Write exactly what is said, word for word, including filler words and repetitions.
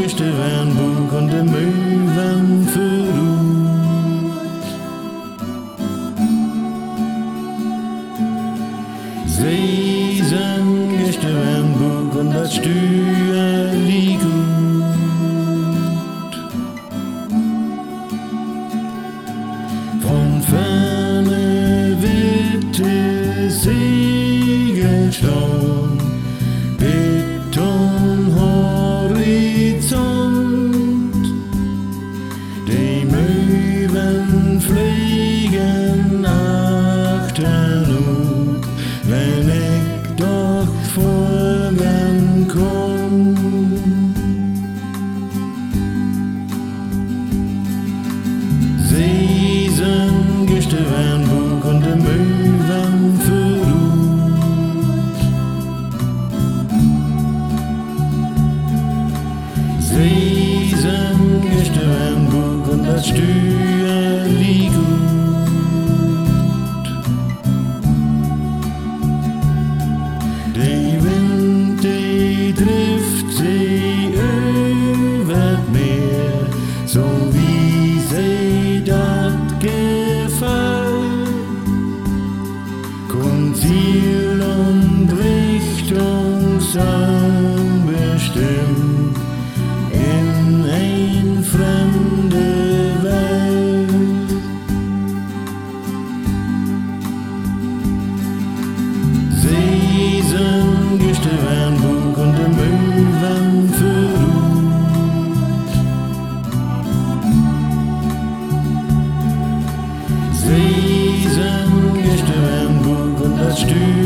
Sesengestirnbuch und de Möwen verruht. Sesengestirnbuch und das Stüerli gut. Von ferne witte Segelstaub, Betonhorizont, die Möwen fliegen achterut, wenn ich doch folgen komm. Sesengestirnbuch und de Möwen verruht. Sesengestirnbuch und das Stüerli gut. Die Wind, die trifft sie über Meer, so wie sie dat gefällt. Kommt Ziel und Richtung sein bestimmt in ein fremde Welt. Sesengestirnbuch und de Möwen verruht. Sesengestirnbuch und das Stüerli